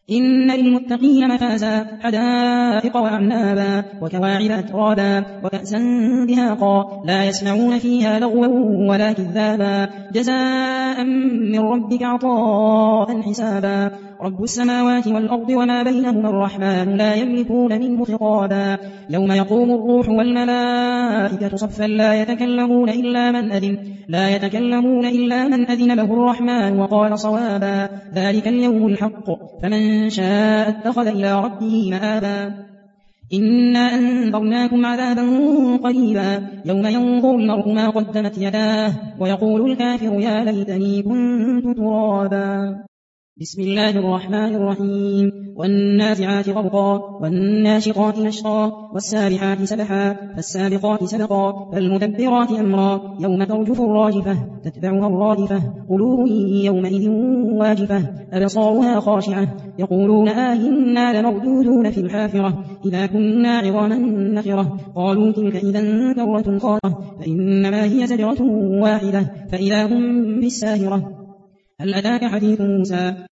إن للمتقين مفازا حدائق وأعنابا وكواعب أترابا وكأسا دهاقا لا يسمعون فيها لغوا ولا كذابا جزاء من ربك عطاء حسابا رب السماوات والأرض وما بينهما الرحمن لا يملكون منه خطابا يوم يقوم الروح والملائكة صفا لا يتكلمون إلا من أذن له الرحمن وقال صوابا ذلك اليوم الحق فمن شاء اتخذ إلى ربه مآبا إنا أنذرناكم عذابا قريبا يوم ينظر المرء ما قدمت يداه ويقول الكافر يا ليتني كنت ترابا بسم الله الرحمن الرحيم والنازعات غرقا والناشطات نشطا والسابحات سبحا فالسابقات سبقا فالمدبرات أمرا يوم ترجف الراجفة تتبعها الرادفة قلوب يومئذ واجفة أبصارها خاشعة يقولون إنا لمردودون في الحافرة إذا كنا عظاما نخرة قالوا تلك إذا كرة خاسرة فإنما هي زجرة واحدة فإذا هم بالساهرة هل أتاك حديث موسى